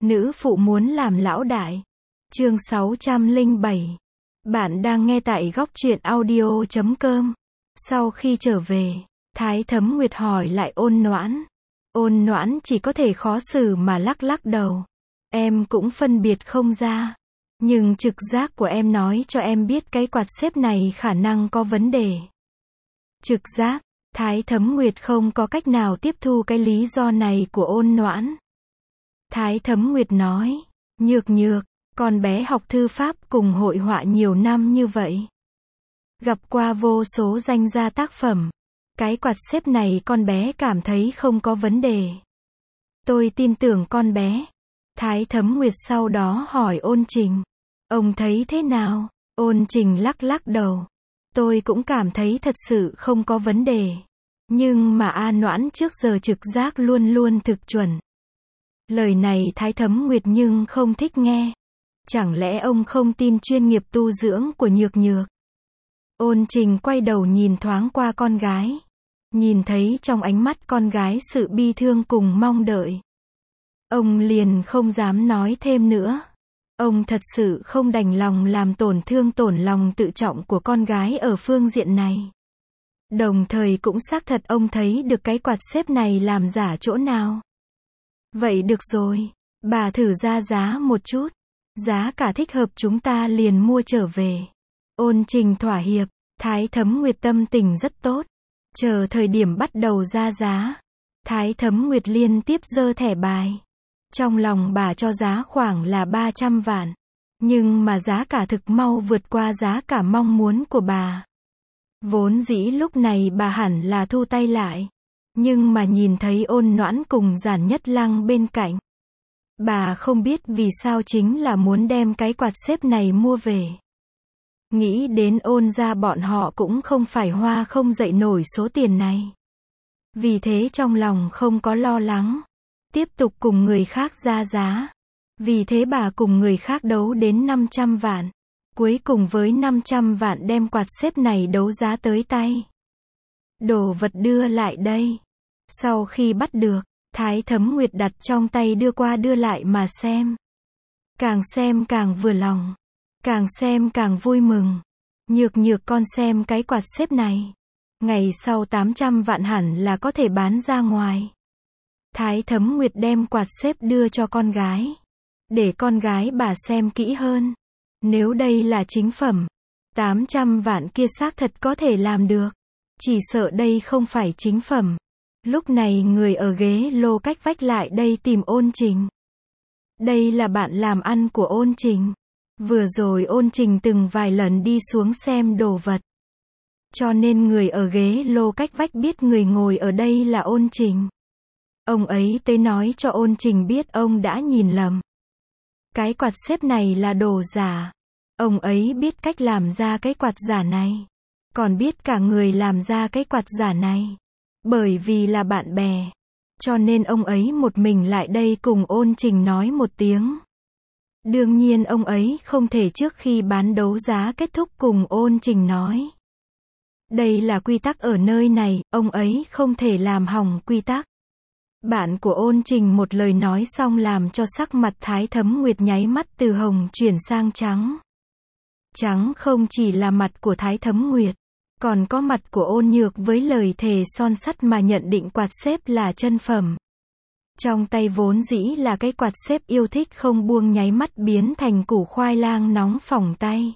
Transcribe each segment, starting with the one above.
Nữ phụ muốn làm lão đại. Chương 607. Bạn đang nghe tại góc truyện audio.com. Sau khi trở về, Thái Thấm Nguyệt hỏi lại Ôn Noãn. Ôn Noãn chỉ có thể khó xử mà lắc lắc đầu. Em cũng phân biệt không ra. Nhưng trực giác của em nói cho em biết cái quạt xếp này khả năng có vấn đề. Trực giác, Thái Thấm Nguyệt không có cách nào tiếp thu cái lý do này của Ôn Noãn. Thái Thấm Nguyệt nói, Nhược Nhược, con bé học thư pháp cùng hội họa nhiều năm như vậy. Gặp qua vô số danh gia tác phẩm. Cái quạt xếp này con bé cảm thấy không có vấn đề. Tôi tin tưởng con bé. Thái Thấm Nguyệt sau đó hỏi Ôn Trình. Ông thấy thế nào? Ôn Trình lắc lắc đầu. Tôi cũng cảm thấy thật sự không có vấn đề. Nhưng mà A Noãn trước giờ trực giác luôn luôn thực chuẩn. Lời này Thái Thấm Nguyệt nhưng không thích nghe. Chẳng lẽ ông không tin chuyên nghiệp tu dưỡng của Nhược Nhược? Ôn Trình quay đầu nhìn thoáng qua con gái. Nhìn thấy trong ánh mắt con gái sự bi thương cùng mong đợi. Ông liền không dám nói thêm nữa. Ông thật sự không đành lòng làm tổn lòng tự trọng của con gái ở phương diện này. Đồng thời cũng xác thật ông thấy được cái quạt xếp này làm giả chỗ nào. Vậy được rồi, bà thử ra giá một chút. Giá cả thích hợp chúng ta liền mua trở về. Ôn Trình thỏa hiệp, Thái Thấm Nguyệt tâm tình rất tốt. Chờ thời điểm bắt đầu ra giá. Thái Thấm Nguyệt liên tiếp giơ thẻ bài. Trong lòng bà cho giá khoảng là 300 vạn. Nhưng mà giá cả thực mau vượt qua giá cả mong muốn của bà. Vốn dĩ lúc này bà hẳn là thu tay lại. Nhưng mà nhìn thấy Ôn Noãn cùng Giản Nhất Lăng bên cạnh. Bà không biết vì sao chính là muốn đem cái quạt xếp này mua về. Nghĩ đến Ôn gia bọn họ cũng không phải hoa không dậy nổi số tiền này. Vì thế trong lòng không có lo lắng. Tiếp tục cùng người khác ra giá. Vì thế bà cùng người khác đấu đến 500 vạn. Cuối cùng với 500 vạn đem quạt xếp này đấu giá tới tay. Đồ vật đưa lại đây. Sau khi bắt được, Thái Thấm Nguyệt đặt trong tay đưa qua đưa lại mà xem. Càng xem càng vừa lòng. Càng xem càng vui mừng. Nhược Nhược con xem cái quạt xếp này. Ngày sau 800 vạn hẳn là có thể bán ra ngoài. Thái Thấm Nguyệt đem quạt xếp đưa cho con gái. Để con gái bà xem kỹ hơn. Nếu đây là chính phẩm, 800 vạn kia xác thật có thể làm được. Chỉ sợ đây không phải chính phẩm. Lúc này người ở ghế lô cách vách lại đây tìm Ôn Trình. Đây là bạn làm ăn của Ôn Trình. Vừa rồi Ôn Trình từng vài lần đi xuống xem đồ vật. Cho nên người ở ghế lô cách vách biết người ngồi ở đây là Ôn Trình. Ông ấy tới nói cho Ôn Trình biết ông đã nhìn lầm. Cái quạt xếp này là đồ giả. Ông ấy biết cách làm ra cái quạt giả này. Còn biết cả người làm ra cái quạt giả này. Bởi vì là bạn bè. Cho nên ông ấy một mình lại đây cùng Ôn Trình nói một tiếng. Đương nhiên ông ấy không thể trước khi bán đấu giá kết thúc cùng Ôn Trình nói. Đây là quy tắc ở nơi này, ông ấy không thể làm hỏng quy tắc. Bạn của Ôn Trình một lời nói xong làm cho sắc mặt Thái Thấm Nguyệt nháy mắt từ hồng chuyển sang trắng. Trắng không chỉ là mặt của Thái Thấm Nguyệt, còn có mặt của Ôn Nhược với lời thề son sắt mà nhận định quạt xếp là chân phẩm. Trong tay vốn dĩ là cái quạt xếp yêu thích không buông nháy mắt biến thành củ khoai lang nóng phỏng tay.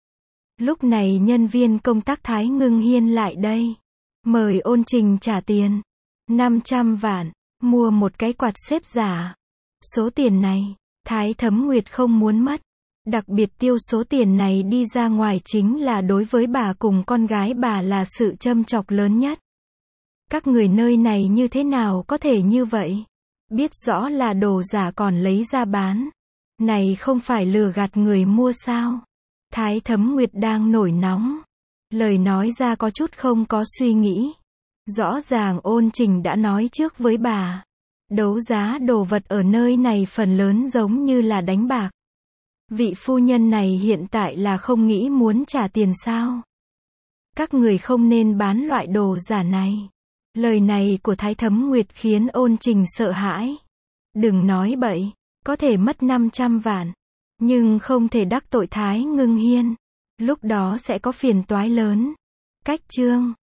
Lúc này nhân viên công tác Thái Ngưng Hiên lại đây. Mời Ôn Trình trả tiền. 500 vạn. Mua một cái quạt xếp giả. Số tiền này, Thái Thấm Nguyệt không muốn mất. Đặc biệt tiêu số tiền này đi ra ngoài chính là đối với bà cùng con gái bà là sự châm chọc lớn nhất. Các người nơi này như thế nào có thể như vậy? Biết rõ là đồ giả còn lấy ra bán. Này không phải lừa gạt người mua sao? Thái Thấm Nguyệt đang nổi nóng. Lời nói ra có chút không có suy nghĩ. Rõ ràng Ôn Trình đã nói trước với bà. Đấu giá đồ vật ở nơi này phần lớn giống như là đánh bạc. Vị phu nhân này hiện tại là không nghĩ muốn trả tiền sao? Các người không nên bán loại đồ giả này. Lời này của Thái Thấm Nguyệt khiến Ôn Trình sợ hãi. Đừng nói bậy. Có thể mất 500 vạn. Nhưng không thể đắc tội Thái Ngưng Hiên. Lúc đó sẽ có phiền toái lớn. Cách chương